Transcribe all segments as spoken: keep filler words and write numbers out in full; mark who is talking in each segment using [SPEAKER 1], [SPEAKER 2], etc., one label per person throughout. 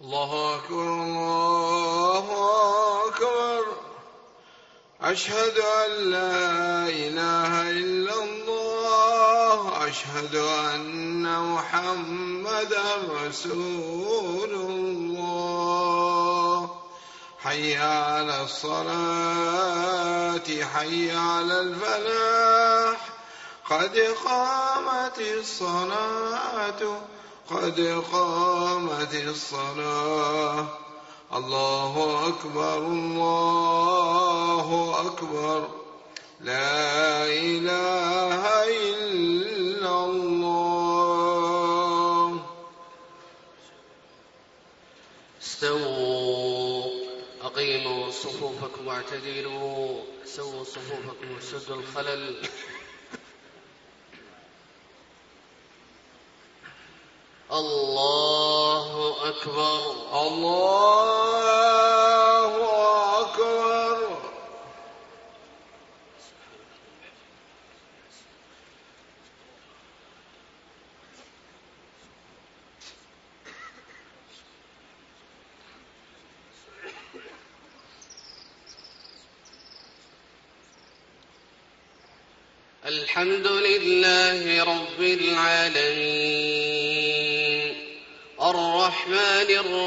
[SPEAKER 1] الله أكبر الله أكبر. أشهد أن لا إله إلا الله. أشهد أن محمدا رسول الله. حي على الصلاة حي على الفلاح. قد قامت الصلاة قد قامت الصلاة. الله أكبر الله أكبر. لا إله إلا الله.
[SPEAKER 2] استووا أقيموا صفوفكم واعتدلوا. سووا صفوفكم وسدوا الخلل. الله أكبر
[SPEAKER 1] الله أكبر.
[SPEAKER 2] الحمد لله رب العالمين الرحمن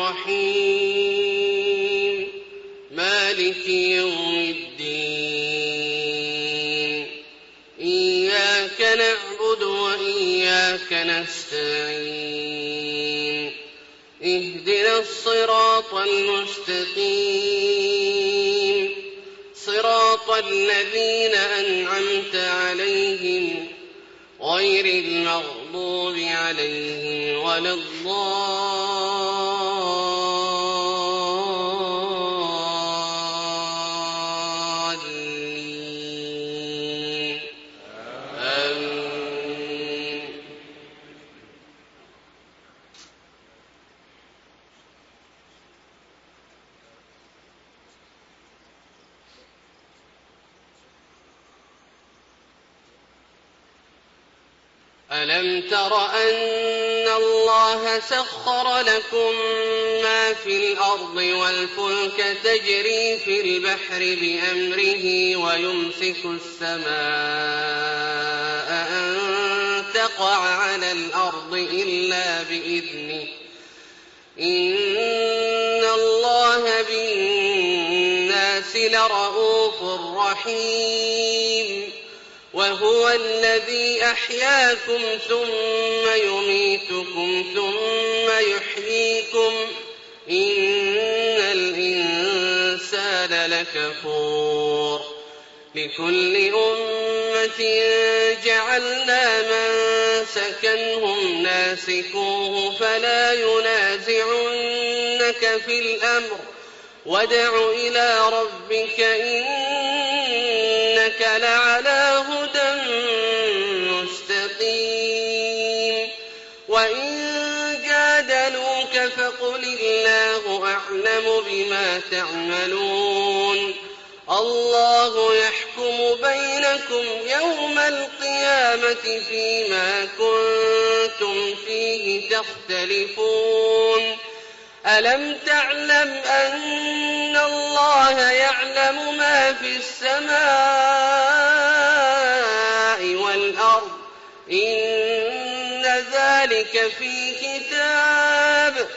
[SPEAKER 2] الرحيم مالك يوم الدين. إياك نعبد وإياك نستعين. اهدنا الصراط المستقيم صراط الذين أنعمت عليهم غير المغضوب عليهم ولا الضالين. آمين. ألم تر أن الله سخر لكم ما في الأرض والفلك تجري في البحر بأمره ويمسك السماء أن تقع على الأرض إلا بإذنه. إن الله بالناس لرءوف رحيم. وهو الذي أحياكم ثم يميتكم ثم يحييكم. إن الإنسان لكفور. لكل أمة جعلنا منسكنهم ناسكوه فلا ينازعنك في الأمر وادع إلى ربك إنك لعلى هدى مستقيم. وإن جادلوك فقل الله أعلم بما تعملون. الله يحكم بينكم يوم القيامة فيما كنتم فيه تختلفون. ألم تعلم أن الله يعلم ما في السماء والأرض؟ إن ذلك في كتاب.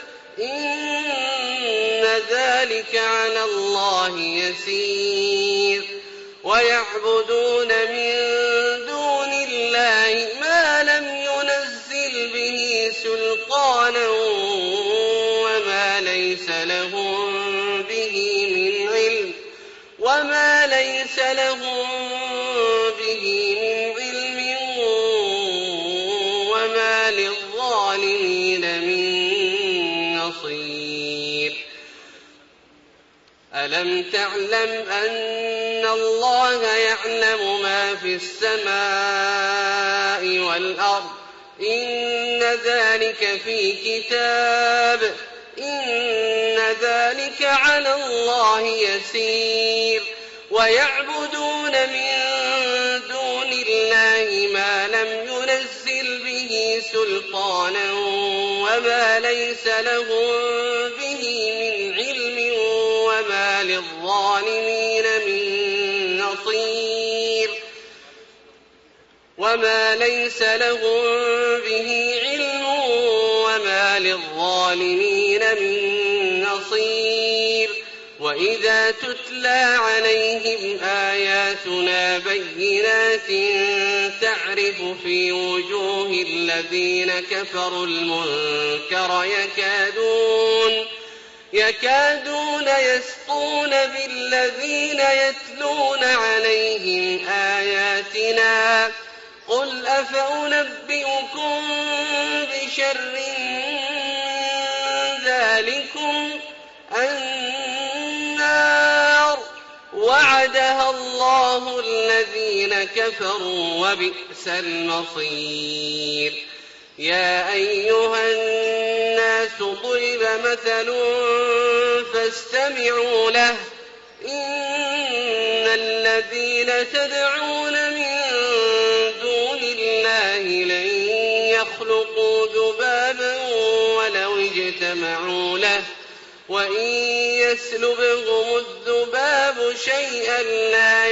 [SPEAKER 2] إن ذلك على الله يسير. ويعبدون من دون الله ما لم ينزل به سلطانا وما ليس لهم به من علم وما ليس لهم به من علم وما للظالمين من نصير. ألم تعلم أن الله يعلم ما في السماء والأرض؟ إن ذلك في كتاب. إن ذلك على الله يسير. ويعبدون من دون الله ما لم ينزل به سلطانا وما ليس لهم به من علم وما للظالمين من نصير وما ليس لهم به علم وما للظالمين من نصير وإذا تتلى عليهم آياتنا بينات تعرف في وجوه الذين كفروا المنكر يكادون يكادون يسطون بالذين يتلون عليهم آياتنا قل أفأنبئكم بشر ذلكم النار وعدها الله الذين كفروا وبئس المصير يا أيها الناس ضرب مثل فاستمعوا له إن الذين تدعون من دون الله لن يخلقوا ذبابا ولو اجتمعوا له وإن يسلبهم الذباب شيئا لا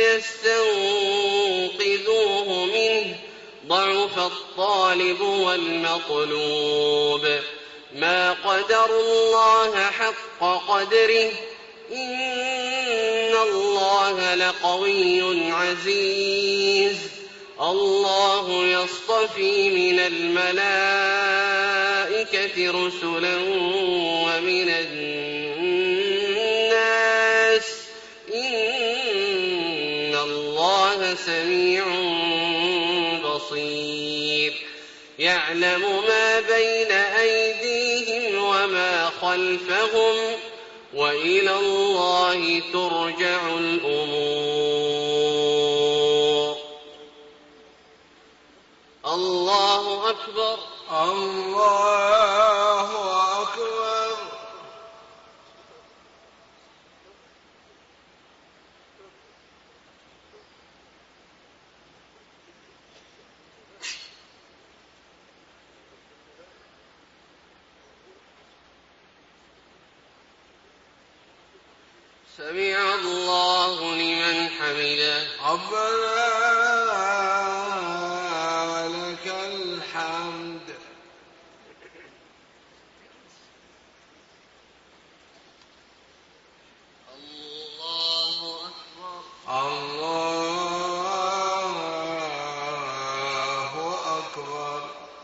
[SPEAKER 2] يستنقذوه منه ضعف الطالب والمطلوب ما قدروا الله حق قدره إن الله لقوي عزيز الله يصطفي من الملائكة رسلا ومن الناس إن الله سميع بصير يعلم ما بين أيديهم وما خلفهم وإلى الله ترجع الأمور الله أكبر
[SPEAKER 1] الله أكبر
[SPEAKER 2] سمع الله لمن حمده
[SPEAKER 1] ربنا لك الحمد
[SPEAKER 2] الله أكبر
[SPEAKER 1] الله أكبر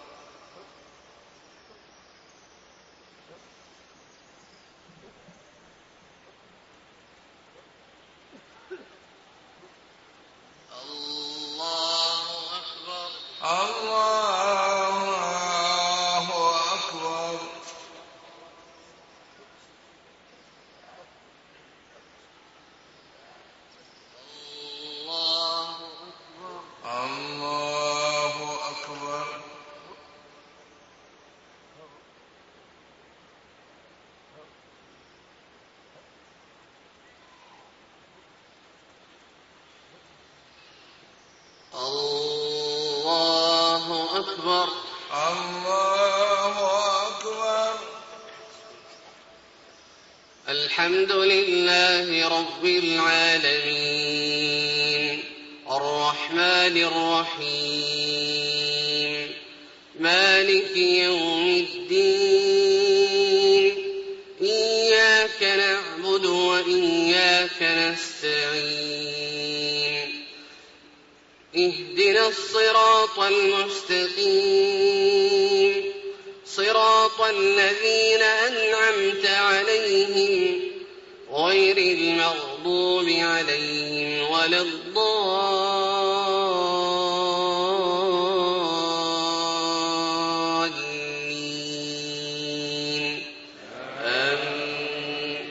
[SPEAKER 2] الحمد لله رب العالمين الرحمن الرحيم مالك يوم الدين إياك نعبد وإياك نستعين اهدنا الصراط المستقيم صراط الذين أنعمت عليهم غير المغضوب عليهم ولا الضالين آمين.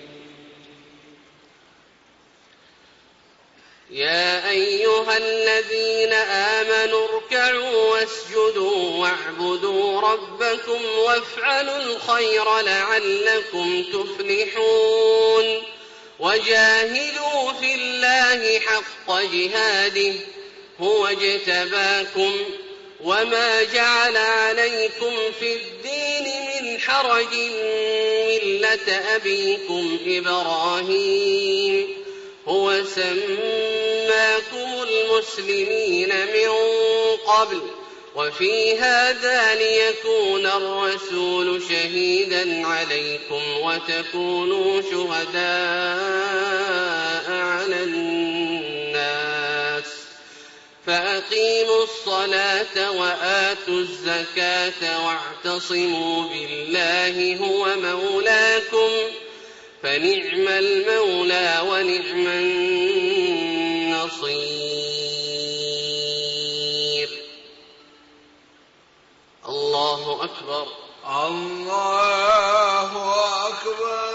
[SPEAKER 2] يا أيها الذين آمنوا اركعوا واسجدوا واعبدوا ربكم وافعلوا الخير لعلكم تفلحون وجاهدوا في الله حق جهاده هو اجتباكم وما جعل عليكم في الدين حرج ملة أبيكم إبراهيم هو سماكم المسلمين من قبل وفي هذا ليكون الرسول شهيدا عليكم وتكونوا شهداء على الناس فأقيموا الصلاة وآتوا الزكاة واعتصموا بالله هو مولاكم فنعم المولى ونعم النصير. الله أكبر.
[SPEAKER 1] الله أكبر.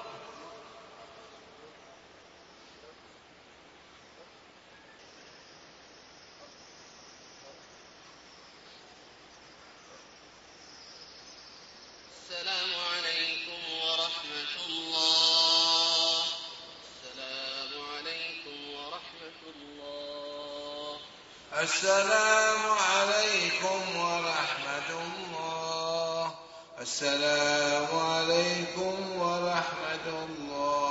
[SPEAKER 2] السلام عليكم ورحمة الله. السلام عليكم ورحمة الله.
[SPEAKER 1] السلام عليكم ورحمة الله. السلام عليكم ورحمة الله.